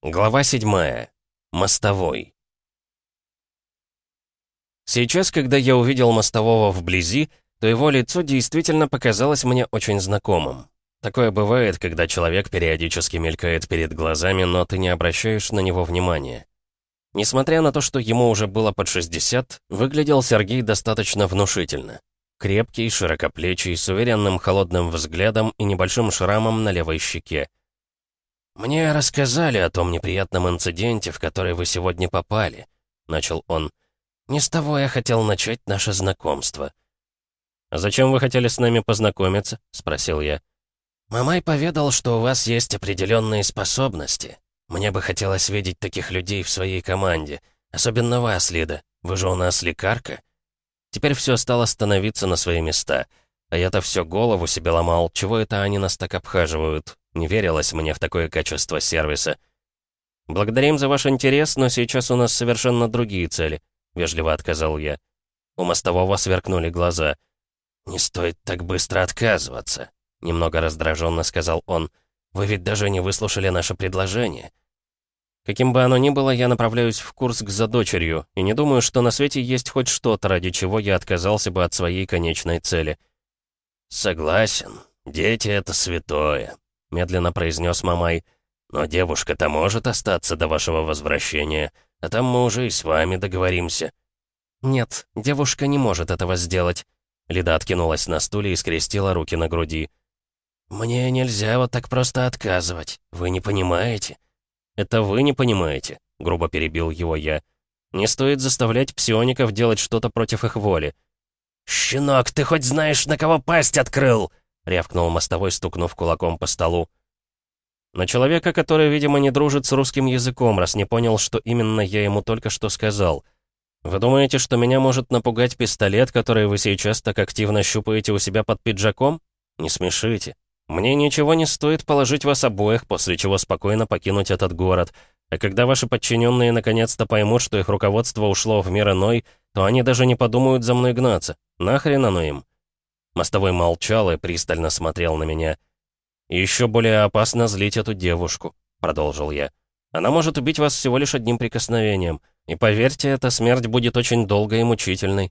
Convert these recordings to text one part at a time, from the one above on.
Глава 7. Мостовой. Сейчас, когда я увидел Мостового вблизи, то его лицо действительно показалось мне очень знакомым. Такое бывает, когда человек периодически мелькает перед глазами, но ты не обращаешь на него внимания. Несмотря на то, что ему уже было под 60, выглядел Сергей достаточно внушительно. Крепкий, широкоплечий, с уверенным холодным взглядом и небольшим шрамом на левой щеке. «Мне рассказали о том неприятном инциденте, в который вы сегодня попали», — начал он. «Не с того я хотел начать наше знакомство». «А зачем вы хотели с нами познакомиться?» — спросил я. «Мамай поведал, что у вас есть определенные способности. Мне бы хотелось видеть таких людей в своей команде. Особенно вас, Лида. Вы же у нас лекарка». Теперь все стало становиться на свои места. А я-то все голову себе ломал, чего это они нас так обхаживают. Не верилось мне в такое качество сервиса. «Благодарим за ваш интерес, но сейчас у нас совершенно другие цели», — вежливо отказал я. У Мостового сверкнули глаза. «Не стоит так быстро отказываться», — немного раздраженно сказал он. «Вы ведь даже не выслушали наше предложение». Каким бы оно ни было, я направляюсь в Курск за дочерью, и не думаю, что на свете есть хоть что-то, ради чего я отказался бы от своей конечной цели. «Согласен, дети — это святое», — медленно произнес Мамай. «Но девушка-то может остаться до вашего возвращения, а там мы уже и с вами договоримся». «Нет, девушка не может этого сделать». Лида откинулась на стуле и скрестила руки на груди. «Мне нельзя вот так просто отказывать, вы не понимаете». «Это вы не понимаете», — грубо перебил его я. «Не стоит заставлять псиоников делать что-то против их воли». «Щенок, ты хоть знаешь, на кого пасть открыл?» — рявкнул Мостовой, стукнув кулаком по столу. «На человека, который, видимо, не дружит с русским языком, раз не понял, что именно я ему только что сказал. Вы думаете, что меня может напугать пистолет, который вы сейчас так активно щупаете у себя под пиджаком? Не смешите. Мне ничего не стоит положить вас обоих, после чего спокойно покинуть этот город. А когда ваши подчиненные наконец-то поймут, что их руководство ушло в мир иной, то они даже не подумают за мной гнаться. Нахрен оно им?» Мостовой молчал и пристально смотрел на меня. «И еще более опасно злить эту девушку», — продолжил я. «Она может убить вас всего лишь одним прикосновением. И поверьте, эта смерть будет очень долгой и мучительной».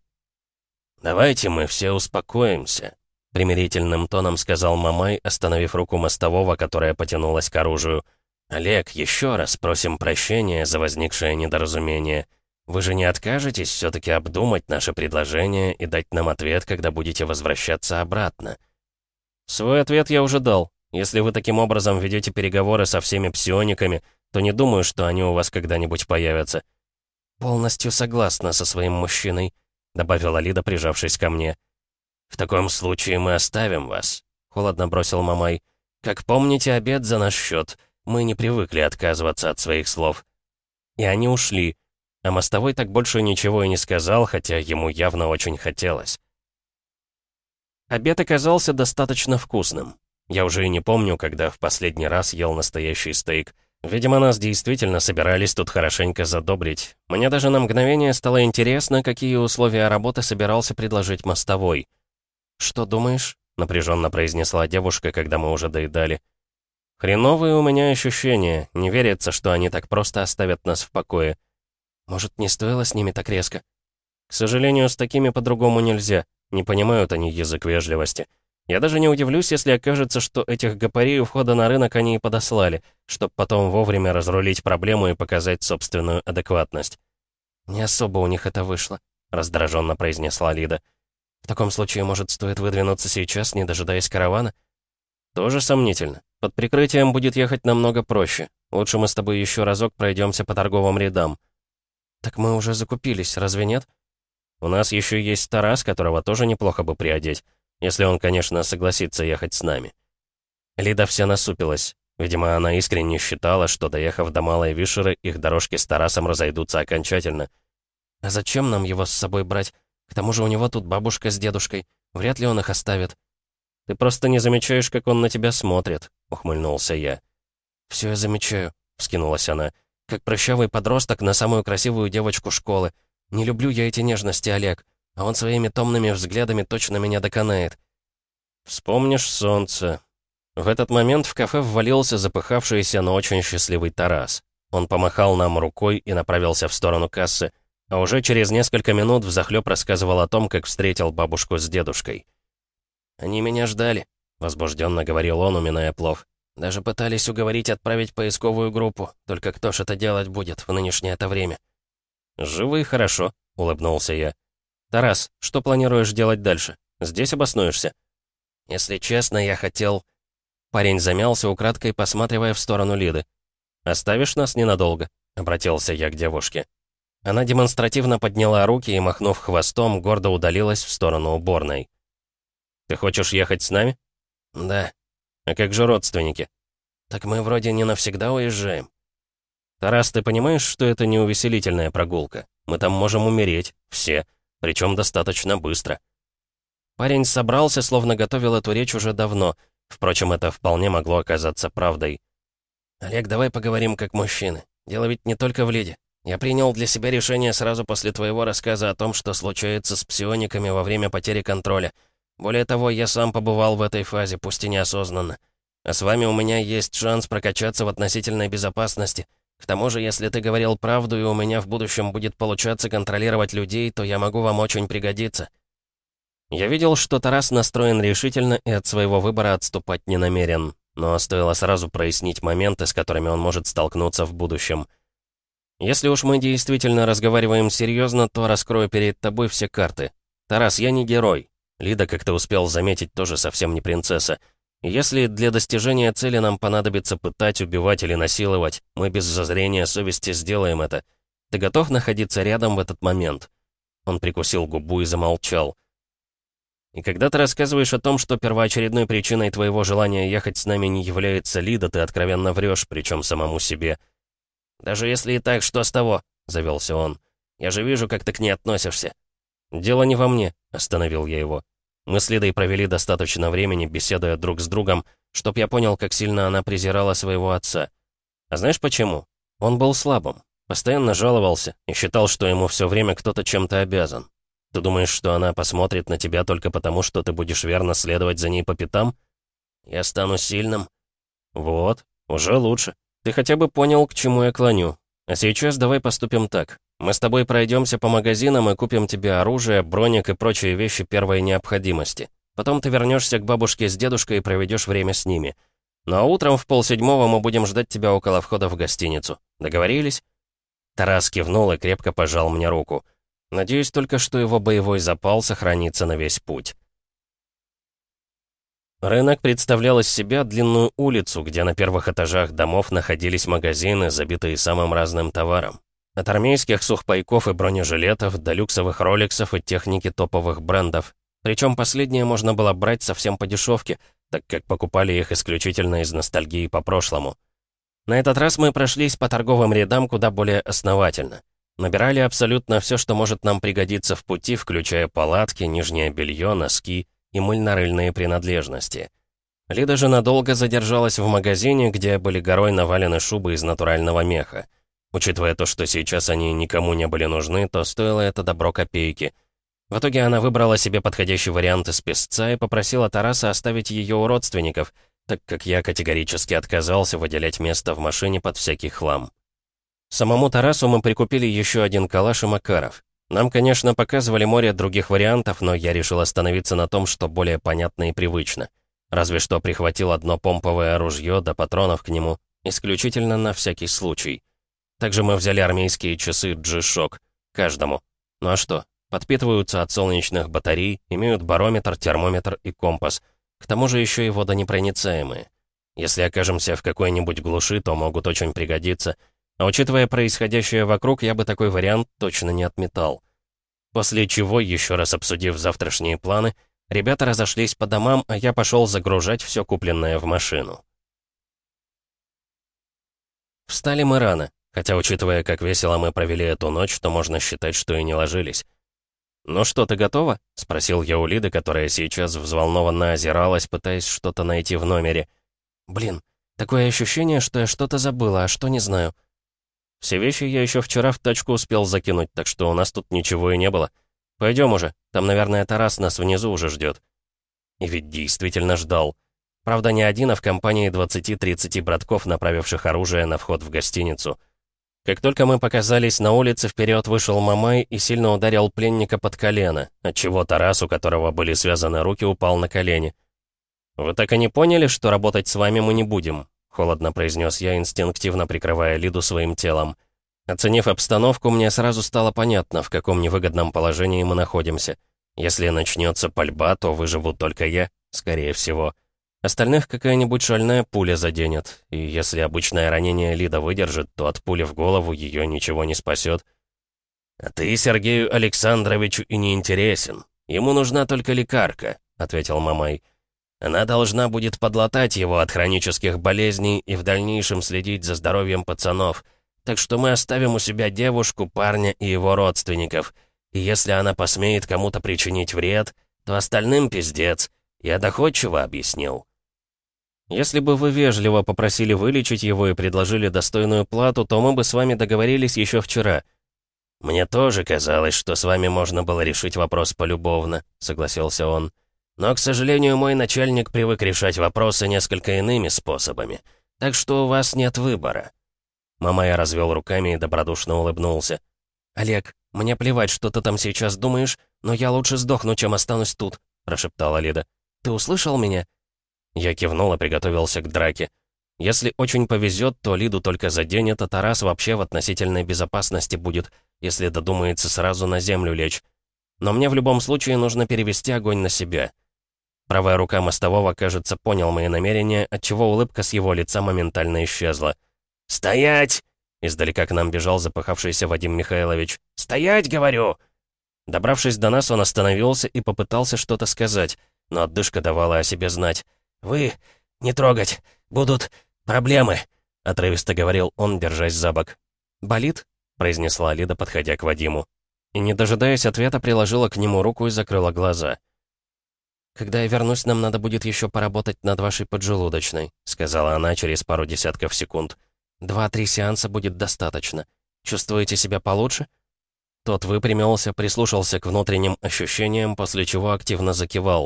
«Давайте мы все успокоимся», — примирительным тоном сказал Мамай, остановив руку Мостового, которая потянулась к оружию. «Олег, еще раз просим прощения за возникшее недоразумение. Вы же не откажетесь все-таки обдумать наше предложение и дать нам ответ, когда будете возвращаться обратно?» «Свой ответ я уже дал. Если вы таким образом ведете переговоры со всеми псиониками, то не думаю, что они у вас когда-нибудь появятся». «Полностью согласна со своим мужчиной», — добавила Лида, прижавшись ко мне. «В таком случае мы оставим вас», — холодно бросил Мамай. «Как помните, обед за наш счет. Мы не привыкли отказываться от своих слов». И они ушли, а Мостовой так больше ничего и не сказал, хотя ему явно очень хотелось. Обед оказался достаточно вкусным. Я уже и не помню, когда в последний раз ел настоящий стейк. Видимо, нас действительно собирались тут хорошенько задобрить. Мне даже на мгновение стало интересно, какие условия работы собирался предложить Мостовой. «Что думаешь?» — напряженно произнесла девушка, когда мы уже доедали. «Хреновые у меня ощущения. Не верится, что они так просто оставят нас в покое. Может, не стоило с ними так резко? К сожалению, с такими по-другому нельзя. Не понимают они язык вежливости. Я даже не удивлюсь, если окажется, что этих гопарей у входа на рынок они и подослали, чтобы потом вовремя разрулить проблему и показать собственную адекватность». «Не особо у них это вышло», — раздраженно произнесла Лида. «В таком случае, может, стоит выдвинуться сейчас, не дожидаясь каравана?» «Тоже сомнительно. Под прикрытием будет ехать намного проще. Лучше мы с тобой еще разок пройдемся по торговым рядам». «Так мы уже закупились, разве нет?» «У нас еще есть Тарас, которого тоже неплохо бы приодеть, если он, конечно, согласится ехать с нами». Лида вся насупилась. Видимо, она искренне считала, что, доехав до Малой Вишеры, их дорожки с Тарасом разойдутся окончательно. «А зачем нам его с собой брать? К тому же у него тут бабушка с дедушкой. Вряд ли он их оставит». «Ты просто не замечаешь, как он на тебя смотрит», — ухмыльнулся я. «Все я замечаю», — вскинулась она. «Как прыщавый подросток на самую красивую девочку школы. Не люблю я эти нежности, Олег. А он своими томными взглядами точно меня доконает». «Вспомнишь солнце». В этот момент в кафе ввалился запыхавшийся, но очень счастливый Тарас. Он помахал нам рукой и направился в сторону кассы, а уже через несколько минут взахлёб рассказывал о том, как встретил бабушку с дедушкой. «Они меня ждали», — возбужденно говорил он, уминая плов. «Даже пытались уговорить отправить поисковую группу. Только кто ж это делать будет в нынешнее это время?» «Живо и хорошо», — улыбнулся я. «Тарас, что планируешь делать дальше? Здесь обоснуешься?» «Если честно, я хотел...» Парень замялся, украдкой посматривая в сторону Лиды. «Оставишь нас ненадолго?» — обратился я к девушке. Она демонстративно подняла руки и, махнув хвостом, гордо удалилась в сторону уборной. «Ты хочешь ехать с нами?» «Да». «А как же родственники?» «Так мы вроде не навсегда уезжаем». «Тарас, ты понимаешь, что это не увеселительная прогулка? Мы там можем умереть, все, причем достаточно быстро». Парень собрался, словно готовил эту речь уже давно. Впрочем, это вполне могло оказаться правдой. «Олег, давай поговорим как мужчины. Дело ведь не только в Лиде. Я принял для себя решение сразу после твоего рассказа о том, что случается с псиониками во время потери контроля. Более того, я сам побывал в этой фазе, пусть и неосознанно. А с вами у меня есть шанс прокачаться в относительной безопасности. К тому же, если ты говорил правду, и у меня в будущем будет получаться контролировать людей, то я могу вам очень пригодиться». Я видел, что Тарас настроен решительно и от своего выбора отступать не намерен. Но стоило сразу прояснить моменты, с которыми он может столкнуться в будущем. Если уж мы действительно разговариваем серьезно, то раскрою перед тобой все карты. Тарас, я не герой. Лида, как ты успел заметить, тоже совсем не принцесса. И если для достижения цели нам понадобится пытать, убивать или насиловать, мы без зазрения совести сделаем это. Ты готов находиться рядом в этот момент?» Он прикусил губу и замолчал. «И когда ты рассказываешь о том, что первоочередной причиной твоего желания ехать с нами не является Лида, ты откровенно врешь, причем самому себе». «Даже если и так, что с того?» — завелся он. «Я же вижу, как ты к ней относишься». «Дело не во мне», — остановил я его. «Мы с Лидой провели достаточно времени, беседуя друг с другом, чтоб я понял, как сильно она презирала своего отца. А знаешь почему? Он был слабым, постоянно жаловался и считал, что ему все время кто-то чем-то обязан. Ты думаешь, что она посмотрит на тебя только потому, что ты будешь верно следовать за ней по пятам? Я стану сильным». «Вот, уже лучше. Ты хотя бы понял, к чему я клоню. А сейчас давай поступим так. Мы с тобой пройдемся по магазинам и купим тебе оружие, броник и прочие вещи первой необходимости. Потом ты вернешься к бабушке с дедушкой и проведешь время с ними. Ну а утром в 6:30 мы будем ждать тебя около входа в гостиницу. Договорились?» Тарас кивнул и крепко пожал мне руку. Надеюсь только, что его боевой запал сохранится на весь путь. Рынок представлял из себя длинную улицу, где на первых этажах домов находились магазины, забитые самым разным товаром. От армейских сухпайков и бронежилетов до люксовых роликсов и техники топовых брендов. Причем последнее можно было брать совсем по дешевке, так как покупали их исключительно из ностальгии по прошлому. На этот раз мы прошлись по торговым рядам куда более основательно. Набирали абсолютно все, что может нам пригодиться в пути, включая палатки, нижнее белье, носки и мыльно-рыльные принадлежности. Лида же надолго задержалась в магазине, где были горой навалены шубы из натурального меха. Учитывая то, что сейчас они никому не были нужны, то стоило это добро копейки. В итоге она выбрала себе подходящий вариант из песца и попросила Тараса оставить ее у родственников, так как я категорически отказался выделять место в машине под всякий хлам. Самому Тарасу мы прикупили еще один калаш и Макаров. Нам, конечно, показывали море других вариантов, но я решил остановиться на том, что более понятно и привычно. Разве что прихватил одно помповое ружье до патронов к нему, исключительно на всякий случай. Также мы взяли армейские часы G-Shock, каждому. Ну а что, подпитываются от солнечных батарей, имеют барометр, термометр и компас. К тому же еще и водонепроницаемые. Если окажемся в какой-нибудь глуши, то могут очень пригодиться. А учитывая происходящее вокруг, я бы такой вариант точно не отметал. После чего, еще раз обсудив завтрашние планы, ребята разошлись по домам, а я пошел загружать все купленное в машину. Встали мы рано, хотя, учитывая, как весело мы провели эту ночь, то можно считать, что и не ложились. «Ну что, ты готова?» — спросил я у Лиды, которая сейчас взволнованно озиралась, пытаясь что-то найти в номере. «Блин, такое ощущение, что я что-то забыла, а что не знаю». «Все вещи я еще вчера в тачку успел закинуть, так что у нас тут ничего и не было. Пойдем уже, там, наверное, Тарас нас внизу уже ждет». И ведь действительно ждал. Правда, не один, а в компании 20-30 братков, направивших оружие на вход в гостиницу. Как только мы показались на улице, вперед вышел Мамай и сильно ударил пленника под колено, отчего Тарас, у которого были связаны руки, упал на колени. «Вы так и не поняли, что работать с вами мы не будем?» — холодно произнес я, инстинктивно прикрывая Лиду своим телом. Оценив обстановку, мне сразу стало понятно, в каком невыгодном положении мы находимся. Если начнется пальба, то выживу только я, скорее всего. Остальных какая-нибудь шальная пуля заденет, и если обычное ранение Лида выдержит, то от пули в голову ее ничего не спасет. «А ты Сергею Александровичу и не интересен. Ему нужна только лекарка», — ответил Мамай. «Она должна будет подлатать его от хронических болезней и в дальнейшем следить за здоровьем пацанов. Так что мы оставим у себя девушку, парня и его родственников. И если она посмеет кому-то причинить вред, то остальным пиздец. Я доходчиво объяснил». «Если бы вы вежливо попросили вылечить его и предложили достойную плату, то мы бы с вами договорились еще вчера». «Мне тоже казалось, что с вами можно было решить вопрос полюбовно», — согласился он. «Но, к сожалению, мой начальник привык решать вопросы несколько иными способами. Так что у вас нет выбора». Мамай развел руками и добродушно улыбнулся. «Олег, мне плевать, что ты там сейчас думаешь, но я лучше сдохну, чем останусь тут», — прошептала Лида. «Ты услышал меня?» Я кивнул и приготовился к драке. Если очень повезет, то Лиду только заденет, а Тарас вообще в относительной безопасности будет, если додумается сразу на землю лечь. Но мне в любом случае нужно перевести огонь на себя. Правая рука мостового, кажется, понял мои намерения, отчего улыбка с его лица моментально исчезла. «Стоять!» — издалека к нам бежал запыхавшийся Вадим Михайлович. «Стоять, говорю!» Добравшись до нас, он остановился и попытался что-то сказать, но отдышка давала о себе знать. «Вы не трогать! Будут проблемы!» — отрывисто говорил он, держась за бок. «Болит?» — произнесла Лида, подходя к Вадиму. И, не дожидаясь ответа, приложила к нему руку и закрыла глаза. «Когда я вернусь, нам надо будет еще поработать над вашей поджелудочной», — сказала она через пару десятков секунд. 2-3 сеанса будет достаточно. Чувствуете себя получше?» Тот выпрямился, прислушался к внутренним ощущениям, после чего активно закивал.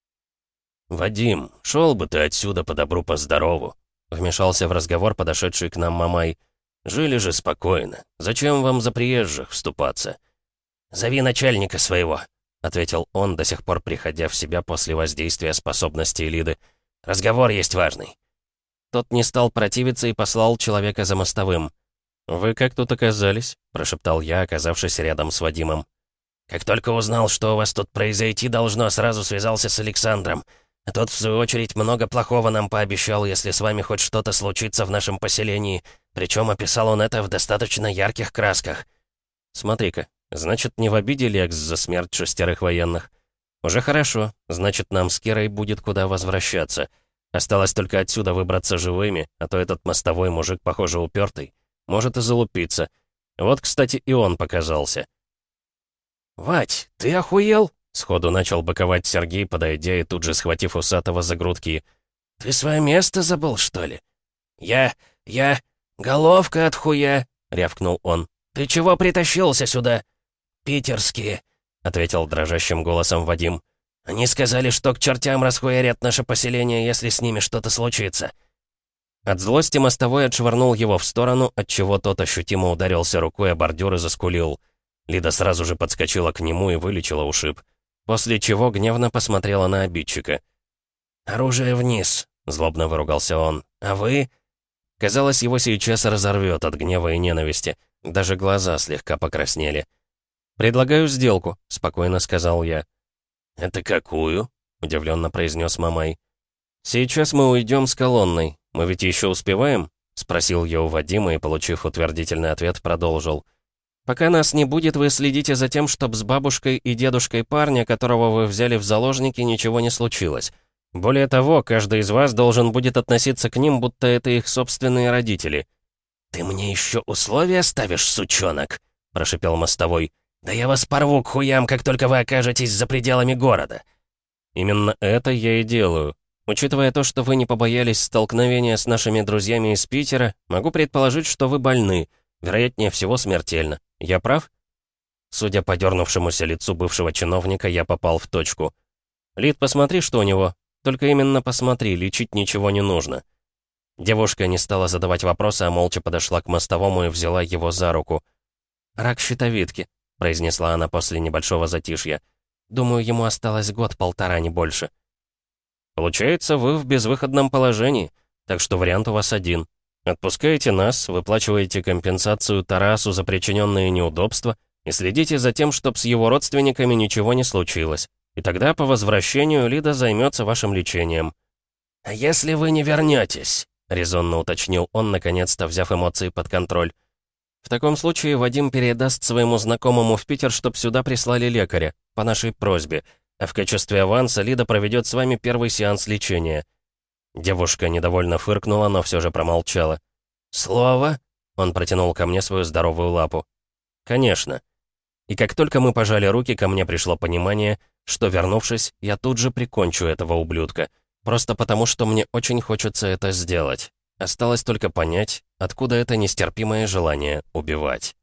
«Вадим, шел бы ты отсюда по добру, по здорову», — вмешался в разговор подошедший к нам Мамай. «Жили же спокойно. Зачем вам за приезжих вступаться?» «Зови начальника своего», — ответил он, до сих пор приходя в себя после воздействия способностей Лиды. «Разговор есть важный». Тот не стал противиться и послал человека за мостовым. «Вы как тут оказались?» — прошептал я, оказавшись рядом с Вадимом. «Как только узнал, что у вас тут произойти должно, сразу связался с Александром. А тот, в свою очередь, много плохого нам пообещал, если с вами хоть что-то случится в нашем поселении. Причем описал он это в достаточно ярких красках». «Смотри-ка, значит, не в обиде Лекс за смерть 6 военных. Уже хорошо, значит, нам с Кирой будет куда возвращаться. Осталось только отсюда выбраться живыми, а то этот мостовой мужик, похоже, упертый. Может и залупиться. Вот, кстати, и он показался». «Вать, ты охуел?» — сходу начал быковать Сергей, подойдя и тут же схватив усатого за грудки. «Ты свое место забыл, что ли?» Я... головка от хуя!» — рявкнул он. «Ты чего притащился сюда?» «Питерские», — ответил дрожащим голосом Вадим. «Они сказали, что к чертям расхуярят наше поселение, если с ними что-то случится». От злости мостовой отшвырнул его в сторону, отчего тот ощутимо ударился рукой о бордюр и заскулил. Лида сразу же подскочила к нему и вылечила ушиб. После чего гневно посмотрела на обидчика. «Оружие вниз», — злобно выругался он. «А вы...» Казалось, его сейчас разорвет от гнева и ненависти. Даже глаза слегка покраснели. «Предлагаю сделку», — спокойно сказал я. «Это какую?» — удивленно произнес Мамай. «Сейчас мы уйдем с колонной. Мы ведь еще успеваем?» — спросил я у Вадима и, получив утвердительный ответ, продолжил. «Пока нас не будет, вы следите за тем, чтобы с бабушкой и дедушкой парня, которого вы взяли в заложники, ничего не случилось. Более того, каждый из вас должен будет относиться к ним, будто это их собственные родители». «Ты мне еще условия ставишь, сучонок?» — прошипел мостовой. «Да я вас порву к хуям, как только вы окажетесь за пределами города». «Именно это я и делаю. Учитывая то, что вы не побоялись столкновения с нашими друзьями из Питера, могу предположить, что вы больны, вероятнее всего смертельно. Я прав?» Судя по дернувшемуся лицу бывшего чиновника, я попал в точку. «Лид, посмотри, что у него. Только именно посмотри, лечить ничего не нужно». Девушка не стала задавать вопросы, а молча подошла к мостовому и взяла его за руку. «Рак щитовидки», — произнесла она после небольшого затишья. «Думаю, ему осталось год-полтора, не больше». «Получается, вы в безвыходном положении, так что вариант у вас один. Отпускаете нас, выплачиваете компенсацию Тарасу за причиненные неудобства и следите за тем, чтобы с его родственниками ничего не случилось. И тогда по возвращению Лида займется вашим лечением». «А если вы не вернетесь?» — резонно уточнил он, наконец-то взяв эмоции под контроль. «В таком случае Вадим передаст своему знакомому в Питер, чтоб сюда прислали лекаря, по нашей просьбе, а в качестве аванса Лида проведет с вами первый сеанс лечения». Девушка недовольно фыркнула, но все же промолчала. «Слово?» — он протянул ко мне свою здоровую лапу. «Конечно». И как только мы пожали руки, ко мне пришло понимание, что, вернувшись, я тут же прикончу этого ублюдка. Просто потому, что мне очень хочется это сделать. Осталось только понять, откуда это нестерпимое желание убивать.